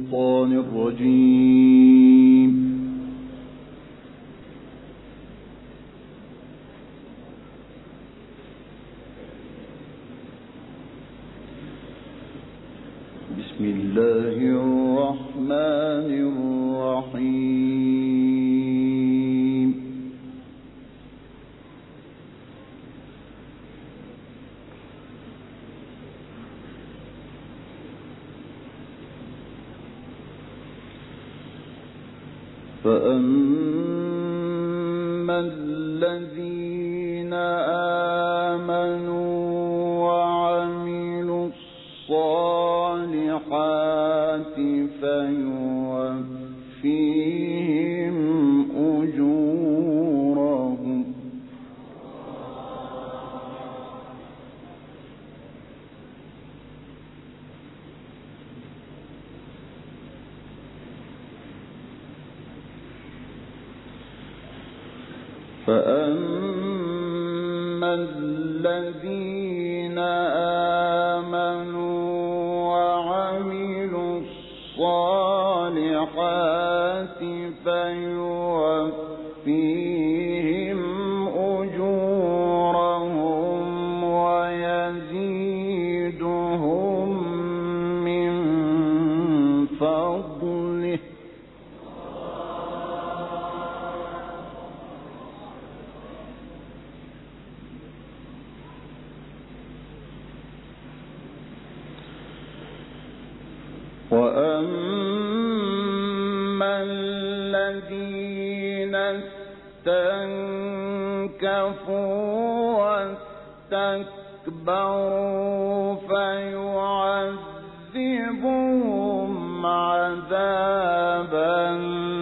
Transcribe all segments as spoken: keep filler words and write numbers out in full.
الشيطان الرجيم. بسم الله الرحمن الرحيم. فأما الذين آمنوا وعملوا الصالحات فيوفيهم أجورهم فأما الذين آمنوا وعملوا الصالحات فيوفيهم أجورهم ويزيدهم من فضله وأما الذين استنكفوا واستكبروا فيعذبهم عذابا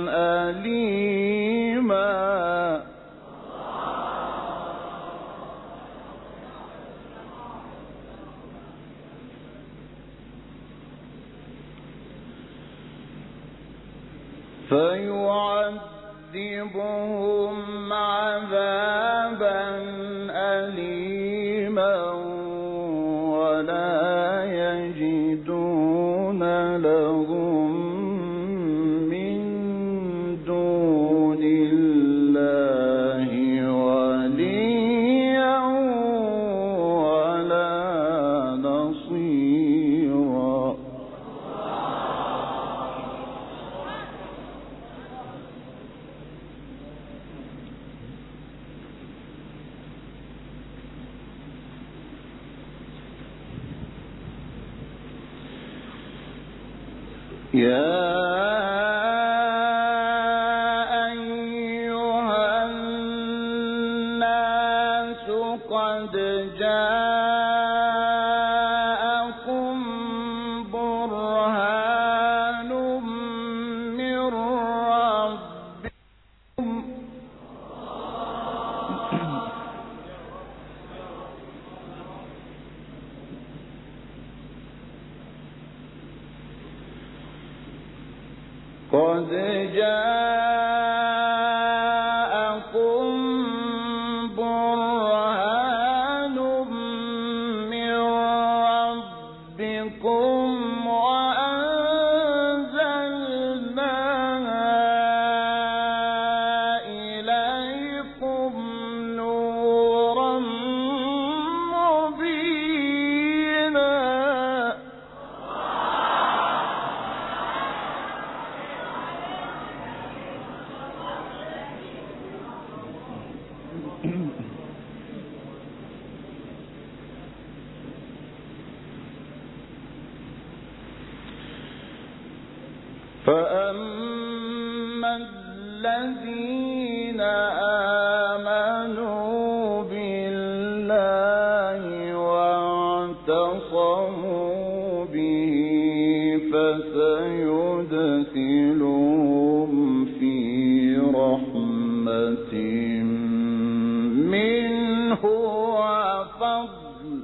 أليما فيعذبهم عذابا أليما ولا يجدون لهم من دون الله وليا ولا نصيرا. يا أيها الناس قد جاءكم برهان من ربكم قد جاءكم برهان من ربكم وأنزلنا إليكم نورا مبينا. فأما الذين آمنوا بالله واعتصموا به فسيدخلهم في رحمة منه وفضل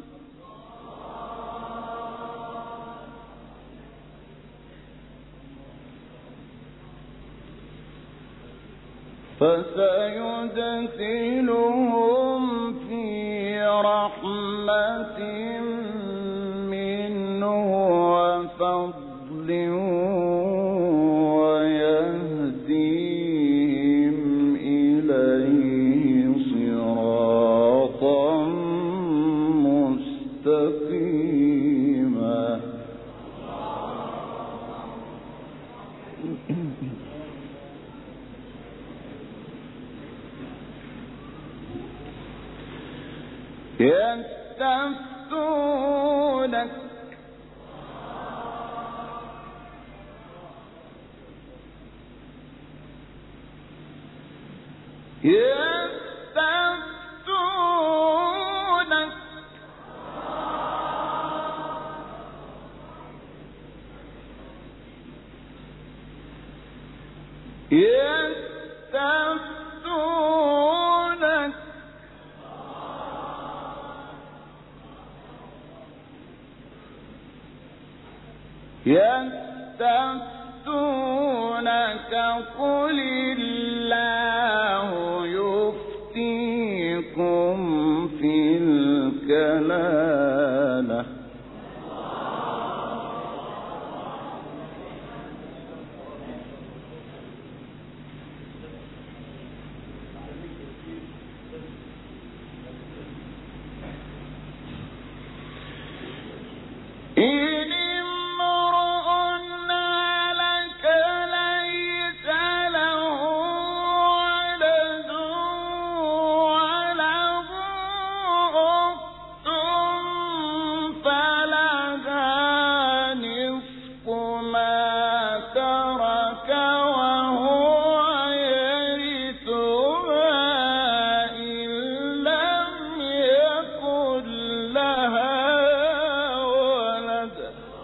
فسيدخلهم في رحمة منه وفضل يستفتونك يستفتونك يستفتونك يستفتونك قل الله يفتيكم في الكلالة إن امرؤ هلك ليس له ولد وله أخت فلها نصف ما ترك وهو يرثها إن لم يكن لها ولد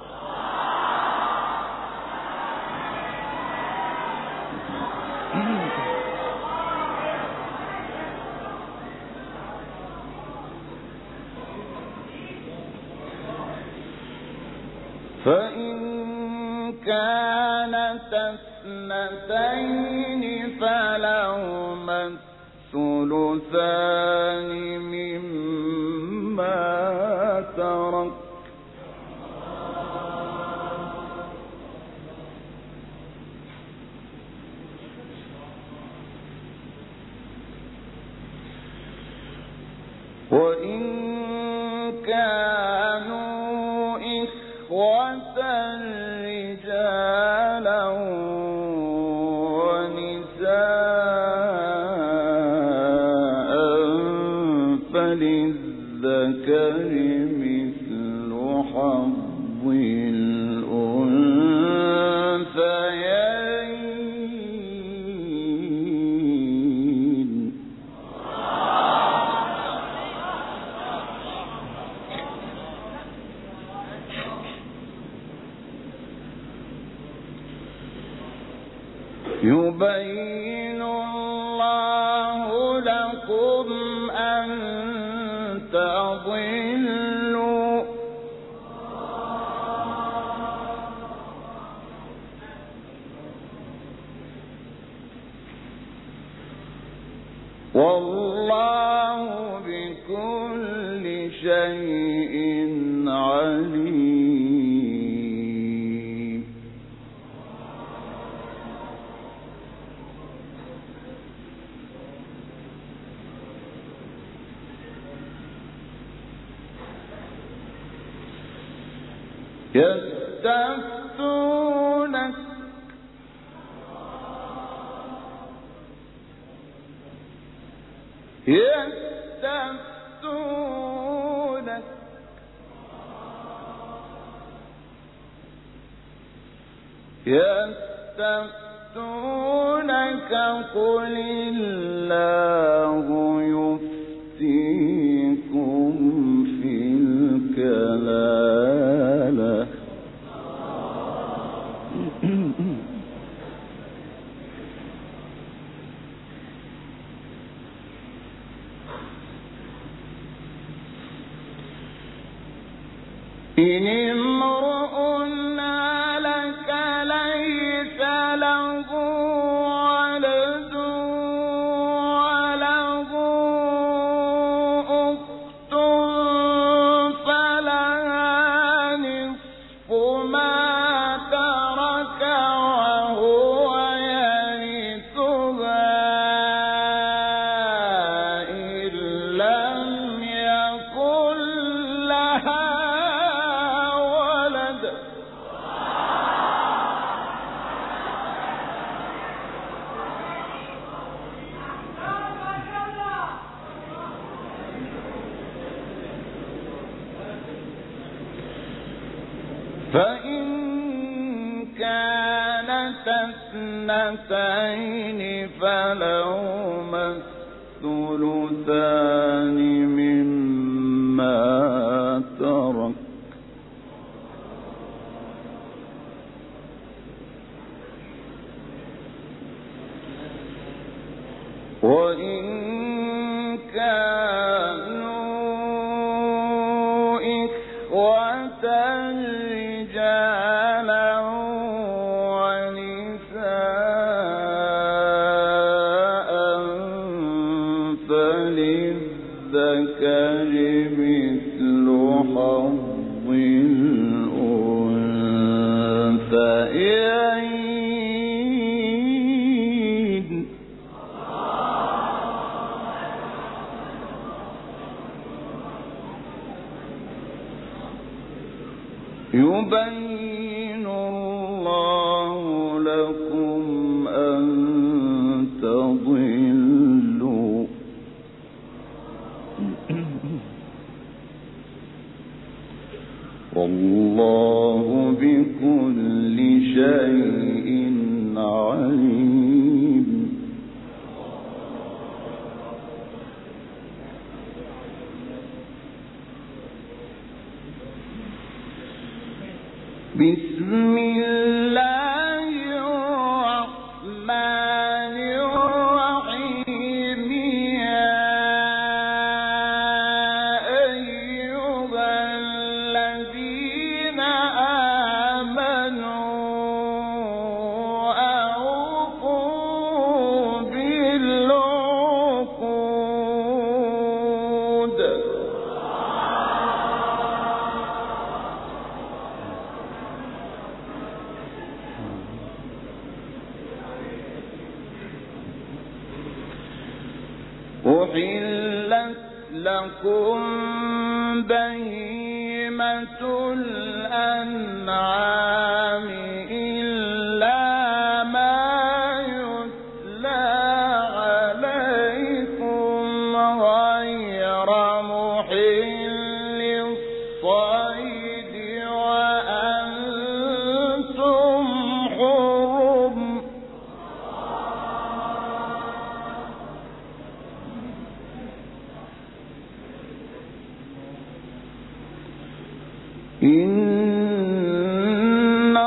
فإن كانت اثنتين فلهما الثلثان مما ترك وإن كانوا إخوة رجالا ونساء فللذكر مثل حظ الأنثيين يبين الله لكم أن تضلوا والله بكل شيء عليم يستفتونك يستفتونك يستفتونك قل الله يفتيكم في الكلالة إن امرؤ هلك ليس له ولد وله أخت فلها نصف ما ترك وهو يرثها إن لم يكن لها اثنتين فلهما الثلثان مما ترك وإن كانوا إخوة رجالا ونساء فللذكر مثل حظ الأنثيين يبين الله لكم أن تضلوا والله بكل شيء عليم. بسم الله الرحمن الرحيم يا أيها الذين آمنوا أوفوا بالعقود أحلت لكم بهيمة الأنعام إلا ما يتلى عليكم غير محل الصيد وأنتم حرم إن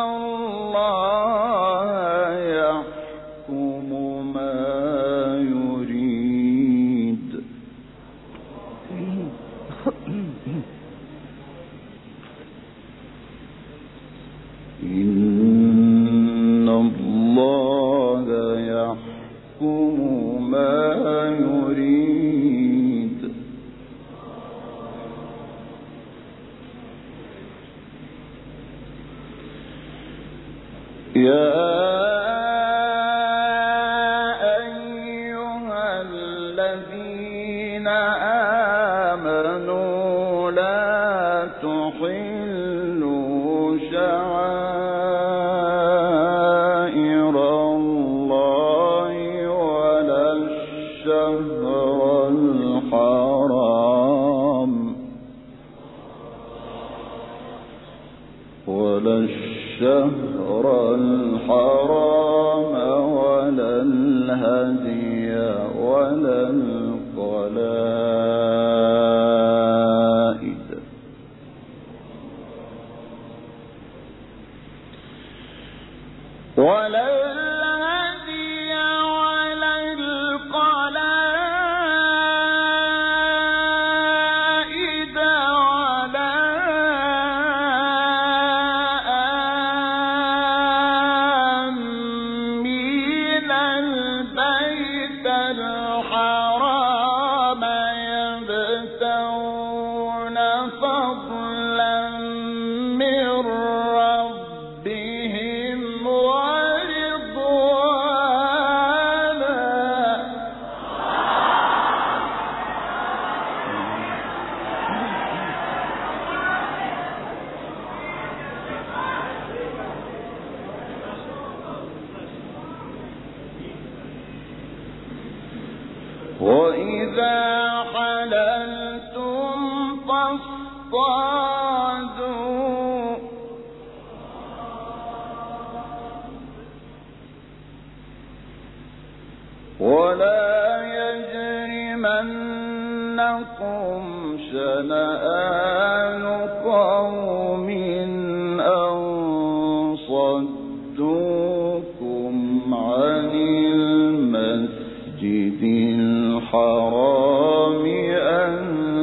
الله يحكم ما يريد. إن الله يحكم ما يريد. يا أيها الذين آمنوا لا تحلوا شعائر الله ولا الشهر الحرام ولا الشهر الحرام ولا الهدي ولا القلائد ولا الهدي ولا القلائد ولا آمين البيت الحرام يبتغون فضلا من ربهم وإذا حللتم فاصطادوا ولا يجرمنكم شنآن قوم أن صدوكم عن المسجد الحرام أن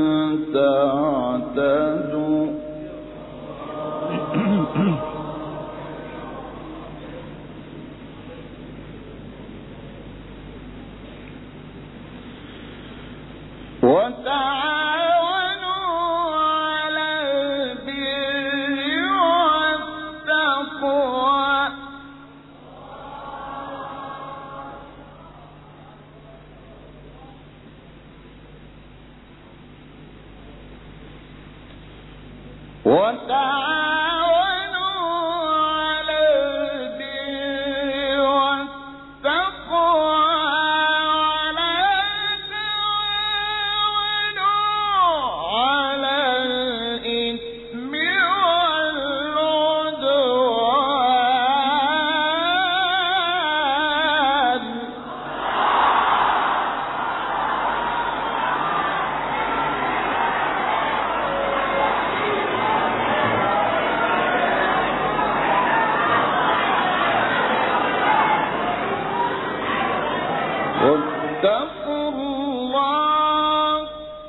تعتدوا وتعاونوا على البر والتقوى وتعاونوا على البر والتقوى واتقوا الله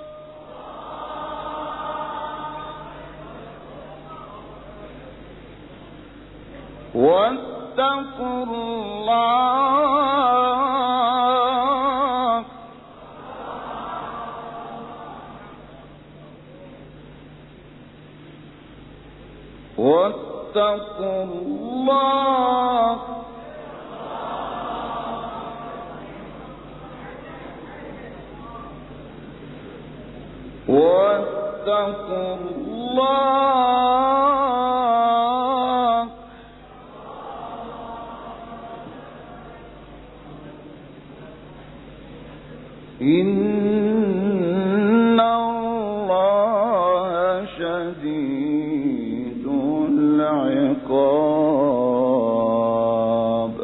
واتقوا الله واتقوا الله واتقوا الله إن الله شديد العقاب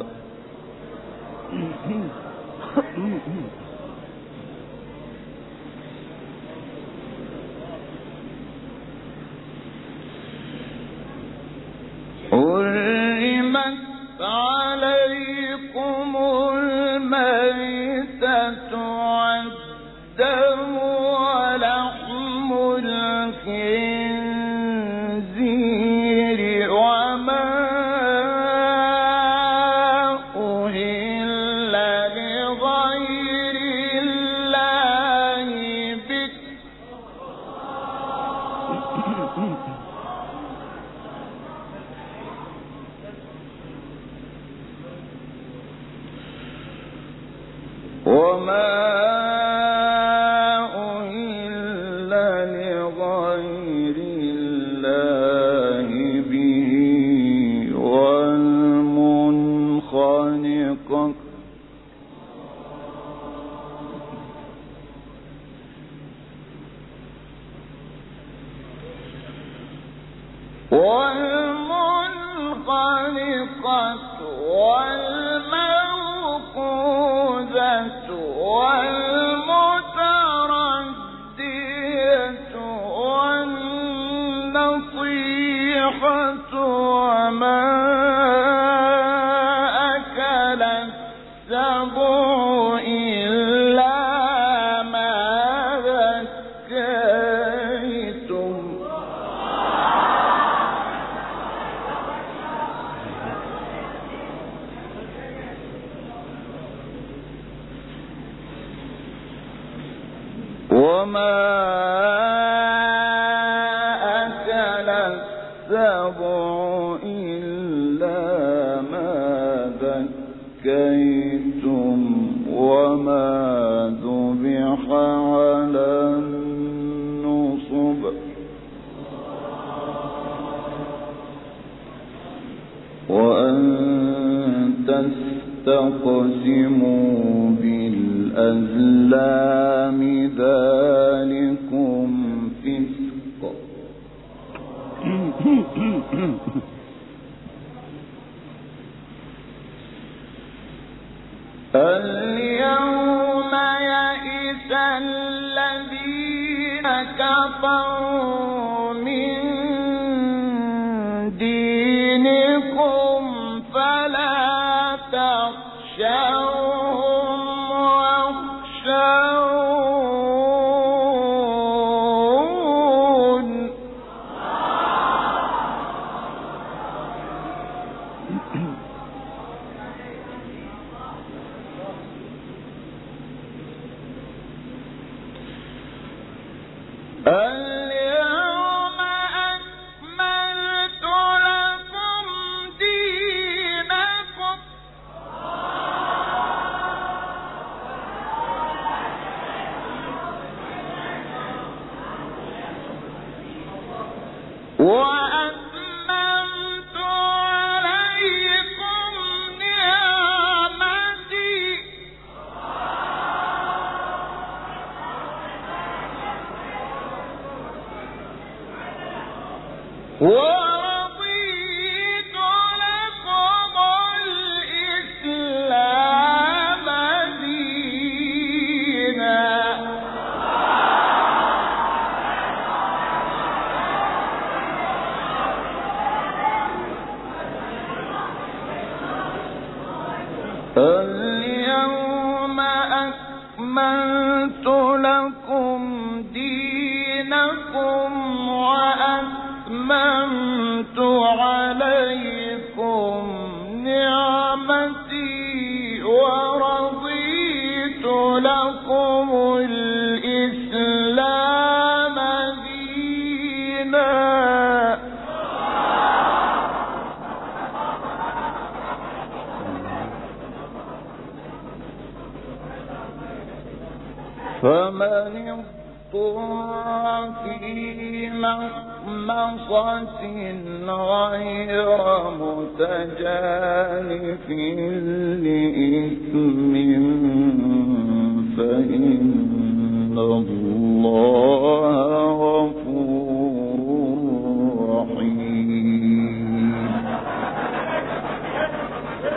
حرمت عليكم الميتة والدم ولحم الخنزير وما أهل لغير الله به وما أهل لغير الله به والمنخنقة والمنخنقة والموقوذة والمتردية والنصيحة وما أكل السبع إلا ما ذكيتم وما أكل السبع إلا ما ذكيتم وما ذبح على النصب وأن تستقسموا بالأزلام ذلكم فسق اليوم كفروا من دينكم فلا تخشوهم واخشون اليوم أكملت لكم دينكم وأتممت عليكم نعمتي ورضيت لكم الإسلام دينا اليوم أكملت لكم دينكم وأتممت عليكم نعمتي ورضيت لكم الإسلام دينا فمن اضطر في مخمصة غير متجانف لإثم فإن الله غفور رحيم.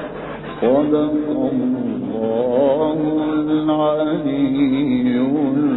صدق الله العلي